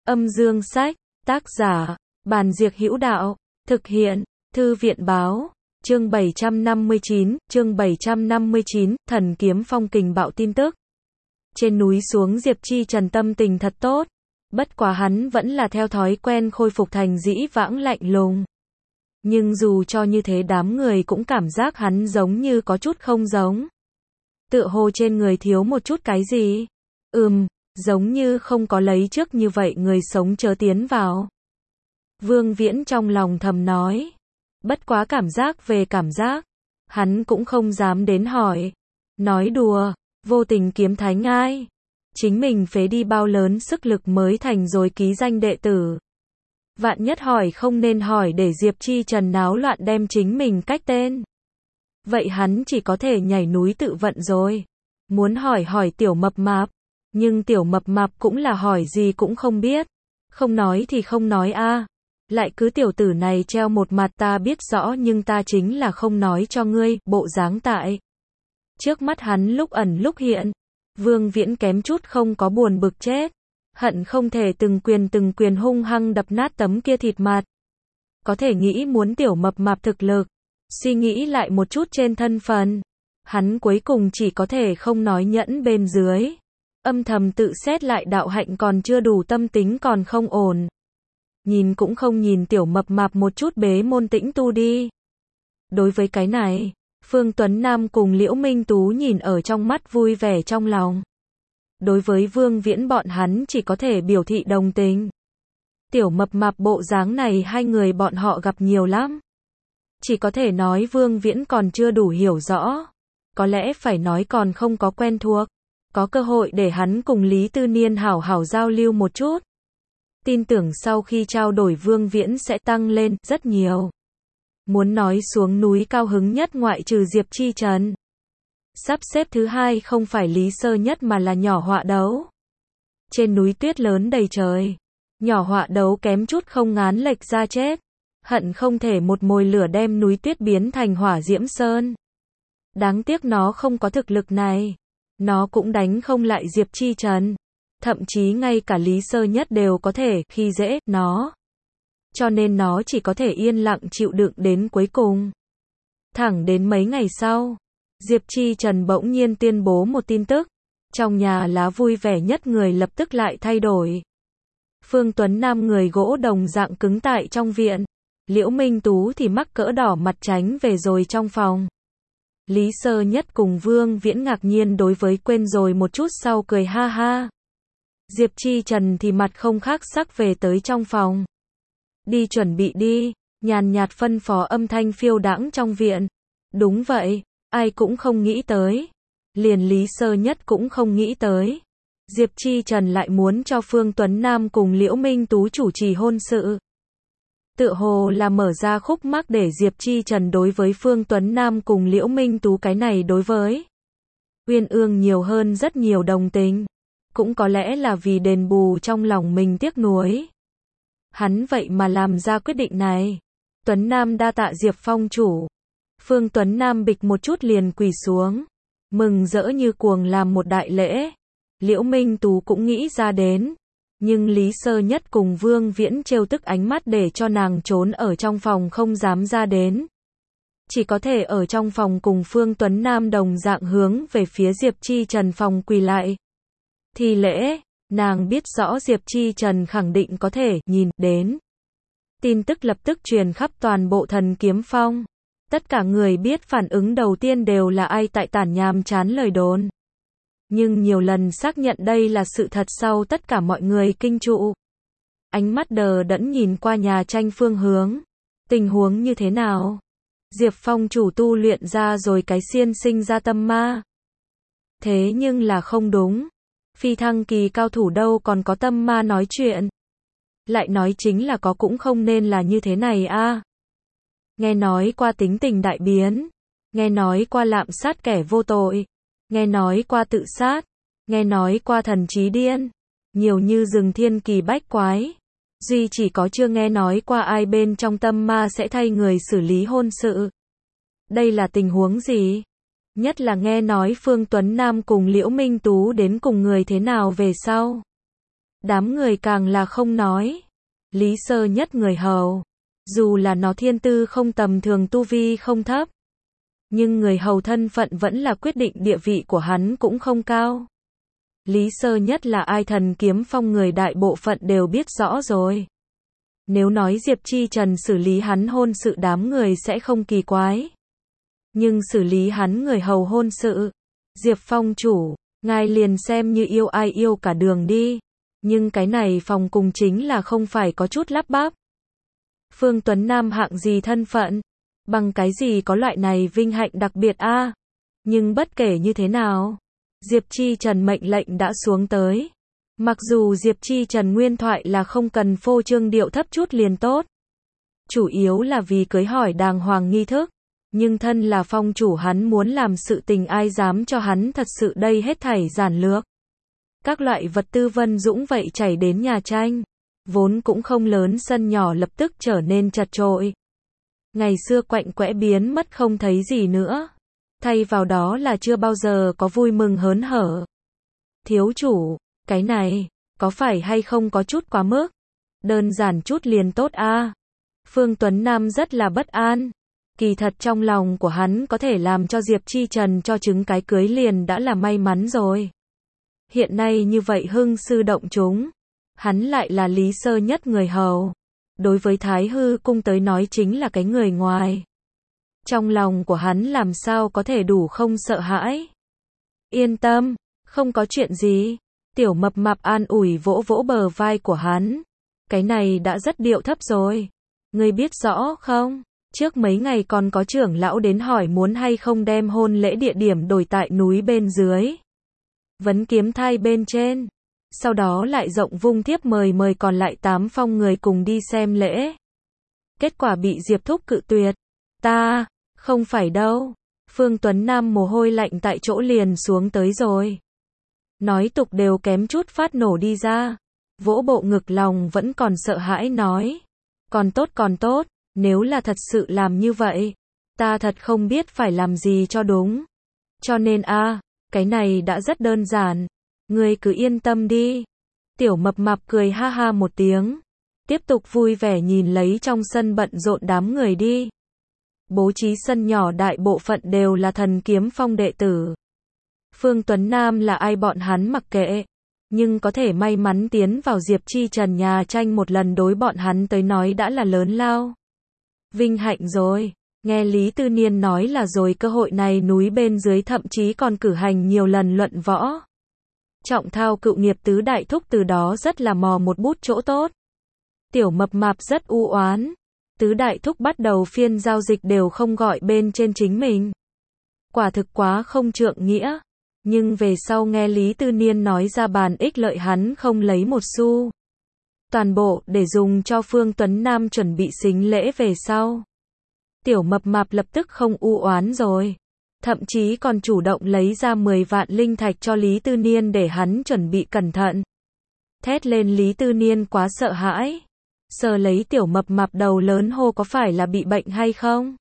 Âm dương sách, tác giả, Bàn Diệc Hữu Đạo, thực hiện, Thư viện báo, chương 759, Thần Kiếm Phong Kình Bạo tin tức. Trên núi xuống Diệp Chi Trần tâm tình thật tốt, bất quá hắn vẫn là theo thói quen khôi phục thành dĩ vãng lạnh lùng. Nhưng dù cho như thế đám người cũng cảm giác hắn giống như có chút không giống. Tựa hồ trên người thiếu một chút cái gì. Giống như không có lấy trước như vậy người sống chớ tiến vào. Vương Viễn trong lòng thầm nói. Bất quá cảm giác về cảm giác, hắn cũng không dám đến hỏi. Nói đùa, vô tình kiếm thánh ai? Chính mình phế đi bao lớn sức lực mới thành rồi ký danh đệ tử. Vạn nhất hỏi không nên hỏi để Diệp Chi Trần náo loạn đem chính mình cách tên. Vậy hắn chỉ có thể nhảy núi tự vận rồi. Muốn hỏi tiểu mập mạp. Nhưng tiểu mập mạp cũng là hỏi gì cũng không biết. Không nói thì không nói a. Lại cứ tiểu tử này treo một mặt ta biết rõ nhưng ta chính là không nói cho ngươi, bộ dáng tại. Trước mắt hắn lúc ẩn lúc hiện. Vương Viễn kém chút không có buồn bực chết. Hận không thể từng quyền hung hăng đập nát tấm kia thịt mặt. Có thể nghĩ muốn tiểu mập mạp thực lực. Suy nghĩ lại một chút trên thân phận. Hắn cuối cùng chỉ có thể không nói nhẫn bên dưới. Âm thầm tự xét lại đạo hạnh còn chưa đủ tâm tính còn không ổn. Nhìn cũng không nhìn tiểu mập mạp một chút bế môn tĩnh tu đi. Đối với cái này, Phương Tuấn Nam cùng Liễu Minh Tú nhìn ở trong mắt vui vẻ trong lòng. Đối với Vương Viễn bọn hắn chỉ có thể biểu thị đồng tình. Tiểu mập mạp bộ dáng này hai người bọn họ gặp nhiều lắm. Chỉ có thể nói Vương Viễn còn chưa đủ hiểu rõ. Có lẽ phải nói còn không có quen thuộc. Có cơ hội để hắn cùng Lý Tư Niên hảo hảo giao lưu một chút. Tin tưởng sau khi trao đổi Vương Viễn sẽ tăng lên rất nhiều. Muốn nói xuống núi cao hứng nhất ngoại trừ Diệp Chi Trần. Sắp xếp thứ hai không phải Lý Sơ Nhất mà là Nhỏ Họa Đấu. Trên núi tuyết lớn đầy trời. Nhỏ Họa Đấu kém chút không ngán lệch ra chết. Hận không thể một mồi lửa đem núi tuyết biến thành hỏa diễm sơn. Đáng tiếc nó không có thực lực này. Nó cũng đánh không lại Diệp Chi Trần. Thậm chí ngay cả Lý Sơ Nhất đều có thể khi dễ nó. Cho nên nó chỉ có thể yên lặng chịu đựng đến cuối cùng. Thẳng đến mấy ngày sau, Diệp Chi Trần bỗng nhiên tuyên bố một tin tức. Trong nhà lá vui vẻ nhất người lập tức lại thay đổi. Phương Tuấn Nam người gỗ đồng dạng cứng tại trong viện. Liễu Minh Tú thì mắc cỡ đỏ mặt tránh về rồi trong phòng. Lý Sơ Nhất cùng Vương Viễn ngạc nhiên đối với quên rồi một chút sau cười ha ha. Diệp Chi Trần thì mặt không khác sắc về tới trong phòng. Đi chuẩn bị đi, nhàn nhạt phân phó âm thanh phiêu đãng trong viện. Đúng vậy, ai cũng không nghĩ tới. Liền Lý Sơ Nhất cũng không nghĩ tới. Diệp Chi Trần lại muốn cho Phương Tuấn Nam cùng Liễu Minh Tú chủ trì hôn sự. Tựa hồ là mở ra khúc mắc để Diệp Chi Trần đối với Phương Tuấn Nam cùng Liễu Minh Tú cái này đối với Uyên Ương nhiều hơn rất nhiều đồng tình. Cũng có lẽ là vì đền bù trong lòng mình tiếc nuối. Hắn vậy mà làm ra quyết định này. Tuấn Nam đa tạ Diệp Phong chủ. Phương Tuấn Nam bịch một chút liền quỳ xuống. Mừng rỡ như cuồng làm một đại lễ. Liễu Minh Tú cũng nghĩ ra đến. Nhưng Lý Sơ Nhất cùng Vương Viễn trêu tức ánh mắt để cho nàng trốn ở trong phòng không dám ra đến. Chỉ có thể ở trong phòng cùng Phương Tuấn Nam đồng dạng hướng về phía Diệp Chi Trần phòng quỳ lại. Thì lễ, nàng biết rõ Diệp Chi Trần khẳng định có thể nhìn đến. Tin tức lập tức truyền khắp toàn bộ Thần Kiếm Phong. Tất cả người biết phản ứng đầu tiên đều là ai tại tản nhàm chán lời đồn. Nhưng nhiều lần xác nhận đây là sự thật sau tất cả mọi người kinh trụ. Ánh mắt đờ đẫn nhìn qua nhà tranh phương hướng. Tình huống như thế nào? Diệp Phong chủ tu luyện ra rồi cái xiên sinh ra tâm ma. Thế nhưng là không đúng. Phi thăng kỳ cao thủ đâu còn có tâm ma nói chuyện. Lại nói chính là có cũng không nên là như thế này a. Nghe nói qua tính tình đại biến. Nghe nói qua lạm sát kẻ vô tội. Nghe nói qua tự sát. Nghe nói qua thần trí điên. Nhiều như rừng thiên kỳ bách quái. Duy chỉ có chưa nghe nói qua ai bên trong tâm ma sẽ thay người xử lý hôn sự. Đây là tình huống gì? Nhất là nghe nói Phương Tuấn Nam cùng Liễu Minh Tú đến cùng người thế nào về sau. Đám người càng là không nói. Lý Sơ Nhất người hầu, dù là nó thiên tư không tầm thường, tu vi không thấp, nhưng người hầu thân phận vẫn là quyết định địa vị của hắn cũng không cao. Lý Sơ Nhất là ai, Thần Kiếm Phong người đại bộ phận đều biết rõ rồi. Nếu nói Diệp Chi Trần xử lý hắn hôn sự đám người sẽ không kỳ quái. Nhưng xử lý hắn người hầu hôn sự, Diệp Phong chủ, ngài liền xem như yêu ai yêu cả đường đi. Nhưng cái này phòng cùng chính là không phải có chút lắp bắp. Phương Tuấn Nam hạng gì thân phận? Bằng cái gì có loại này vinh hạnh đặc biệt a? Nhưng bất kể như thế nào, Diệp Chi Trần mệnh lệnh đã xuống tới. Mặc dù Diệp Chi Trần nguyên thoại là không cần phô trương điệu thấp chút liền tốt. Chủ yếu là vì cưới hỏi đàng hoàng nghi thức. Nhưng thân là phong chủ hắn muốn làm sự tình ai dám cho hắn thật sự đây hết thảy giản lược. Các loại vật tư Vân Dũng vậy chảy đến nhà tranh. Vốn cũng không lớn sân nhỏ lập tức trở nên chật chội. Ngày xưa quạnh quẽ biến mất không thấy gì nữa. Thay vào đó là chưa bao giờ có vui mừng hớn hở. Thiếu chủ, cái này, có phải hay không có chút quá mức? Đơn giản chút liền tốt a. Phương Tuấn Nam rất là bất an. Kỳ thật trong lòng của hắn có thể làm cho Diệp Chi Trần cho trứng cái cưới liền đã là may mắn rồi. Hiện nay như vậy hưng sư động chúng. Hắn lại là Lý Sơ Nhất người hầu. Đối với Thái Hư cung tới nói chính là cái người ngoài. Trong lòng của hắn làm sao có thể đủ không sợ hãi. Yên tâm, không có chuyện gì. Tiểu Mập Mạp an ủi vỗ vỗ bờ vai của hắn. Cái này đã rất điệu thấp rồi. Ngươi biết rõ không? Trước mấy ngày còn có trưởng lão đến hỏi muốn hay không đem hôn lễ địa điểm đổi tại núi bên dưới. Vấn Kiếm Thai bên trên. Sau đó lại rộng vung thiếp mời còn lại 8 phong người cùng đi xem lễ. Kết quả bị Diệp Thúc cự tuyệt. Ta, không phải đâu. Phương Tuấn Nam mồ hôi lạnh tại chỗ liền xuống tới rồi. Nói tục đều kém chút phát nổ đi ra. Vỗ bộ ngực lòng vẫn còn sợ hãi nói. Còn tốt, nếu là thật sự làm như vậy, ta thật không biết phải làm gì cho đúng. Cho nên cái này đã rất đơn giản. Ngươi cứ yên tâm đi. Tiểu Mập Mạp cười ha ha một tiếng. Tiếp tục vui vẻ nhìn lấy trong sân bận rộn đám người đi. Bố trí sân nhỏ đại bộ phận đều là Thần Kiếm Phong đệ tử. Phương Tuấn Nam là ai bọn hắn mặc kệ. Nhưng có thể may mắn tiến vào Diệp Chi Trần nhà tranh một lần đối bọn hắn tới nói đã là lớn lao. Vinh hạnh rồi. Nghe Lý Tư Niên nói là rồi cơ hội này núi bên dưới thậm chí còn cử hành nhiều lần luận võ. Trọng Thao cựu nghiệp tứ đại thúc từ đó rất là mò một bút chỗ tốt. Tiểu Mập Mạp rất u oán. Tứ đại thúc bắt đầu phiên giao dịch đều không gọi bên trên chính mình. Quả thực quá không trượng nghĩa. Nhưng về sau nghe Lý Tư Niên nói ra bàn ích lợi hắn không lấy một xu. Toàn bộ để dùng cho Phương Tuấn Nam chuẩn bị sính lễ về sau. Tiểu Mập Mạp lập tức không u oán rồi. Thậm chí còn chủ động lấy ra 10 vạn linh thạch cho Lý Tư Niên để hắn chuẩn bị cẩn thận. Thét lên Lý Tư Niên quá sợ hãi. Sờ lấy Tiểu Mập Mạp đầu lớn hô có phải là bị bệnh hay không?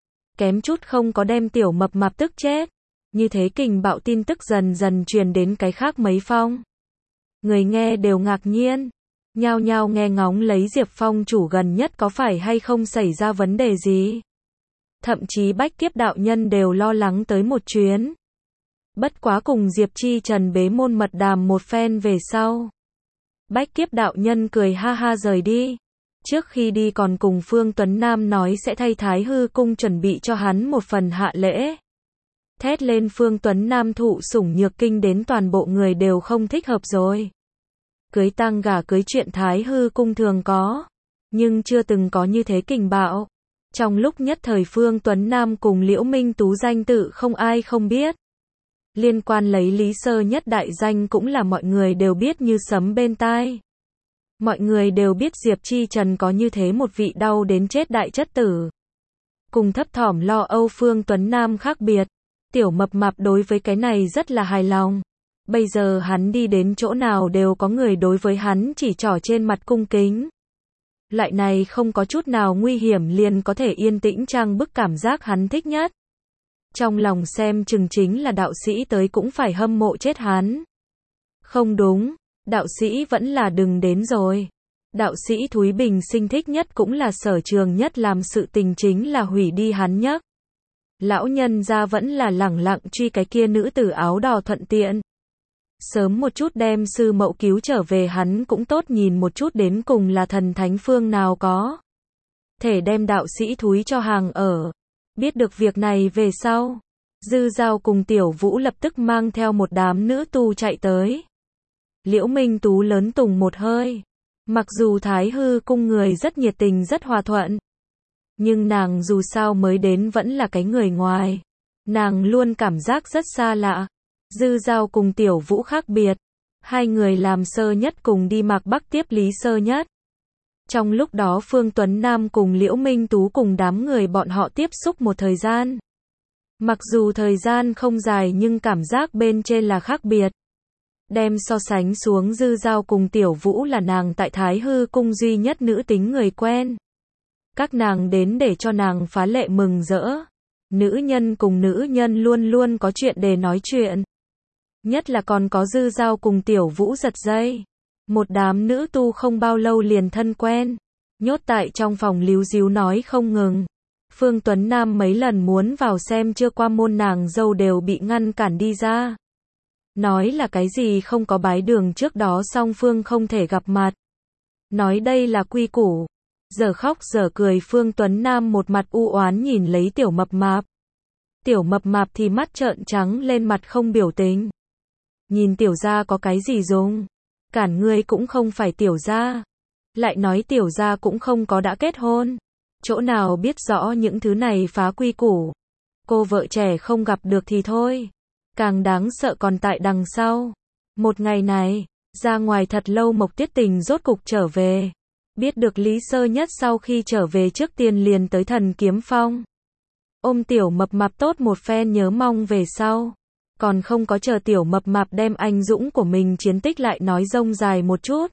Kém chút không có đem Tiểu Mập Mạp tức chết. Như thế kình bạo tin tức dần dần truyền đến cái khác mấy phong. Người nghe đều ngạc nhiên. Nhao nhao nghe ngóng lấy Diệp Phong chủ gần nhất có phải hay không xảy ra vấn đề gì. Thậm chí Bách Kiếp đạo nhân đều lo lắng tới một chuyến. Bất quá cùng Diệp Chi Trần bế môn mật đàm một phen về sau. Bách Kiếp đạo nhân cười ha ha rời đi. Trước khi đi còn cùng Phương Tuấn Nam nói sẽ thay Thái Hư cung chuẩn bị cho hắn một phần hạ lễ. Thét lên Phương Tuấn Nam thụ sủng nhược kinh đến toàn bộ người đều không thích hợp rồi. Cưới tang gả cưới chuyện Thái Hư cung thường có. Nhưng chưa từng có như thế kình bạo. Trong lúc nhất thời Phương Tuấn Nam cùng Liễu Minh Tú danh tự không ai không biết. Liên quan lấy Lý Sơ Nhất đại danh cũng là mọi người đều biết như sấm bên tai. Mọi người đều biết Diệp Chi Trần có như thế một vị đau đến chết đại chất tử. Cùng thấp thỏm lo âu Phương Tuấn Nam khác biệt. Tiểu Mập Mạp đối với cái này rất là hài lòng. Bây giờ hắn đi đến chỗ nào đều có người đối với hắn chỉ trỏ trên mặt cung kính. Loại này không có chút nào nguy hiểm liền có thể yên tĩnh trang bức cảm giác hắn thích nhất. Trong lòng xem chừng chính là đạo sĩ tới cũng phải hâm mộ chết hắn. Không đúng, Đạo sĩ vẫn là đừng đến rồi. Đạo sĩ Thúy Bình Sinh thích nhất cũng là Sở Trường nhất làm sự tình chính là hủy đi hắn nhất. Lão nhân gia vẫn là lẳng lặng truy cái kia nữ tử áo đỏ thuận tiện. Sớm một chút đem sư mẫu cứu trở về hắn cũng tốt nhìn một chút đến cùng là thần thánh phương nào có thể đem đạo sĩ Thúy cho hàng ở. Biết được việc này về sau, Dư Dao cùng Tiểu Vũ lập tức mang theo một đám nữ tu chạy tới. Liễu Minh Tú lớn tùng một hơi. Mặc dù Thái Hư cung người rất nhiệt tình rất hòa thuận, nhưng nàng dù sao mới đến vẫn là cái người ngoài. Nàng luôn cảm giác rất xa lạ. Dư Dao cùng Tiểu Vũ khác biệt. Hai người làm Sơ Nhất cùng đi Mạc Bắc tiếp Lý Sơ Nhất. Trong lúc đó Phương Tuấn Nam cùng Liễu Minh Tú cùng đám người bọn họ tiếp xúc một thời gian. Mặc dù thời gian không dài nhưng cảm giác bên trên là khác biệt. Đem so sánh xuống Dư Dao cùng Tiểu Vũ là nàng tại Thái Hư cung duy nhất nữ tính người quen. Các nàng đến để cho nàng phá lệ mừng rỡ. Nữ nhân cùng nữ nhân luôn luôn có chuyện để nói chuyện. Nhất là còn có Dư Dao cùng Tiểu Vũ giật dây. Một đám nữ tu không bao lâu liền thân quen. Nhốt tại trong phòng líu díu nói không ngừng. Phương Tuấn Nam mấy lần muốn vào xem chưa qua môn nàng dâu đều bị ngăn cản đi ra. Nói là cái gì không có bái đường trước đó song phương không thể gặp mặt. Nói đây là quy củ. Giờ khóc giờ cười Phương Tuấn Nam một mặt u oán nhìn lấy Tiểu Mập Mạp. Tiểu Mập Mạp thì mắt trợn trắng lên mặt không biểu tình. Nhìn Tiểu gia có cái gì dùng? Cản ngươi cũng không phải Tiểu gia. Lại nói Tiểu gia cũng không có đã kết hôn. Chỗ nào biết rõ những thứ này phá quy củ. Cô vợ trẻ không gặp được thì thôi. Càng đáng sợ còn tại đằng sau. Một ngày này, ra ngoài thật lâu Mộc Tiết Tình rốt cục trở về. Biết được Lý Sơ Nhất sau khi trở về trước tiên liền tới Thần Kiếm Phong. Ôm Tiểu Mập Mạp tốt một phen nhớ mong về sau. Còn không có chờ Tiểu Mập Mạp đem anh dũng của mình chiến tích lại nói rông dài một chút.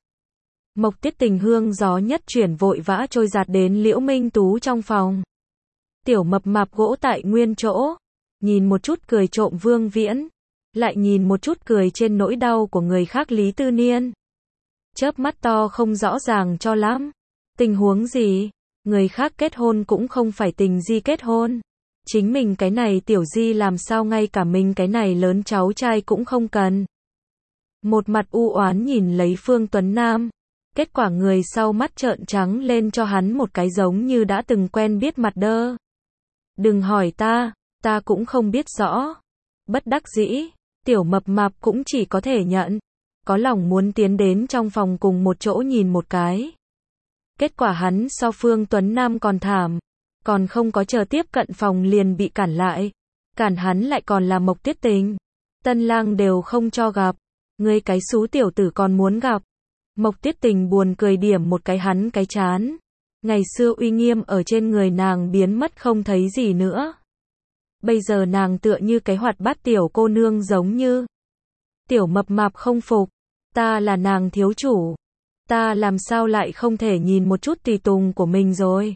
Mộc Tiết Tình hương gió nhất chuyển vội vã trôi giạt đến Liễu Minh Tú trong phòng. Tiểu Mập Mạp gỗ tại nguyên chỗ. Nhìn một chút cười trộm Vương Viễn. Lại nhìn một chút cười trên nỗi đau của người khác Lý Tư Niên. Chớp mắt to không rõ ràng cho lắm. Tình huống gì? Người khác kết hôn cũng không phải Tình Di kết hôn. Chính mình cái này Tiểu Di làm sao ngay cả mình cái này lớn cháu trai cũng không cần. Một mặt u oán nhìn lấy Phương Tuấn Nam. Kết quả người sau mắt trợn trắng lên cho hắn một cái giống như đã từng quen biết mặt đơ. Đừng hỏi ta cũng không biết rõ. Bất đắc dĩ, Tiểu Mập Mạp cũng chỉ có thể nhận. Có lòng muốn tiến đến trong phòng cùng một chỗ nhìn một cái. Kết quả hắn so Phương Tuấn Nam còn thảm. Còn không có chờ tiếp cận phòng liền bị cản lại. Cản hắn lại còn là Mộc Tiết Tình. Tân lang đều không cho gặp. Ngươi cái xú tiểu tử còn muốn gặp. Mộc Tiết Tình buồn cười điểm một cái hắn cái chán. Ngày xưa uy nghiêm ở trên người nàng biến mất không thấy gì nữa. Bây giờ nàng tựa như cái hoạt bát tiểu cô nương giống như. Tiểu Mập Mạp không phục. Ta là nàng thiếu chủ. Ta làm sao lại không thể nhìn một chút tùy tùng của mình rồi.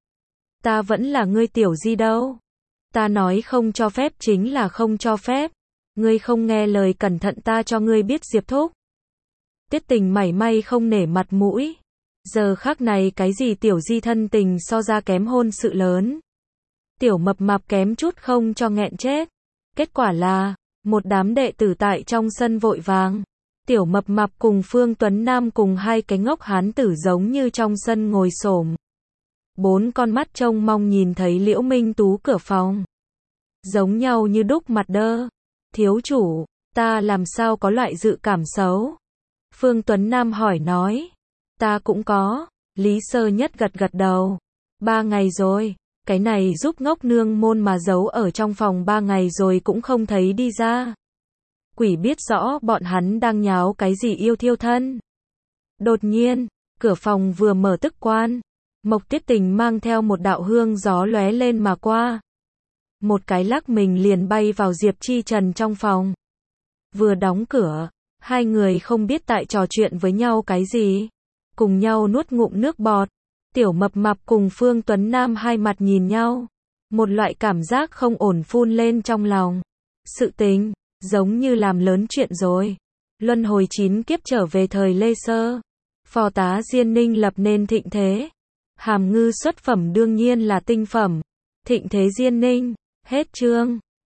Ta vẫn là ngươi Tiểu Di đâu. Ta nói không cho phép chính là không cho phép. Ngươi không nghe lời cẩn thận ta cho ngươi biết Diệp Thúc. Tiết Tình mảy may không nể mặt mũi. Giờ khắc này cái gì Tiểu Di thân tình so ra kém hôn sự lớn. Tiểu Mập Mạp kém chút không cho nghẹn chết. Kết quả là, một đám đệ tử tại trong sân vội vàng. Tiểu Mập Mạp cùng Phương Tuấn Nam cùng hai cái ngốc hán tử giống như trong sân ngồi xổm. Bốn con mắt trông mong nhìn thấy Liễu Minh Tú cửa phòng. Giống nhau như đúc mặt đơ. Thiếu chủ, ta làm sao có loại dự cảm xấu? Phương Tuấn Nam hỏi nói. Ta cũng có. Lý Sơ Nhất gật gật đầu. 3 ngày rồi. Cái này giúp ngốc nương môn mà giấu ở trong phòng 3 ngày rồi cũng không thấy đi ra. Quỷ biết rõ bọn hắn đang nháo cái gì yêu thiêu thân. Đột nhiên, cửa phòng vừa mở tức quan. Mộc Tiết Tình mang theo một đạo hương gió lóe lên mà qua. Một cái lắc mình liền bay vào Diệp Chi Trần trong phòng. Vừa đóng cửa, hai người không biết tại trò chuyện với nhau cái gì. Cùng nhau nuốt ngụm nước bọt. Tiểu Mập Mạp cùng Phương Tuấn Nam hai mặt nhìn nhau. Một loại cảm giác không ổn phun lên trong lòng. Sự tình, giống như làm lớn chuyện rồi. Luân hồi 9 kiếp trở về thời Lê Sơ. Phò tá Diên Ninh lập nên thịnh thế. Hàm Ngư xuất phẩm đương nhiên là tinh phẩm. Thịnh thế Diên Ninh. Hết chương.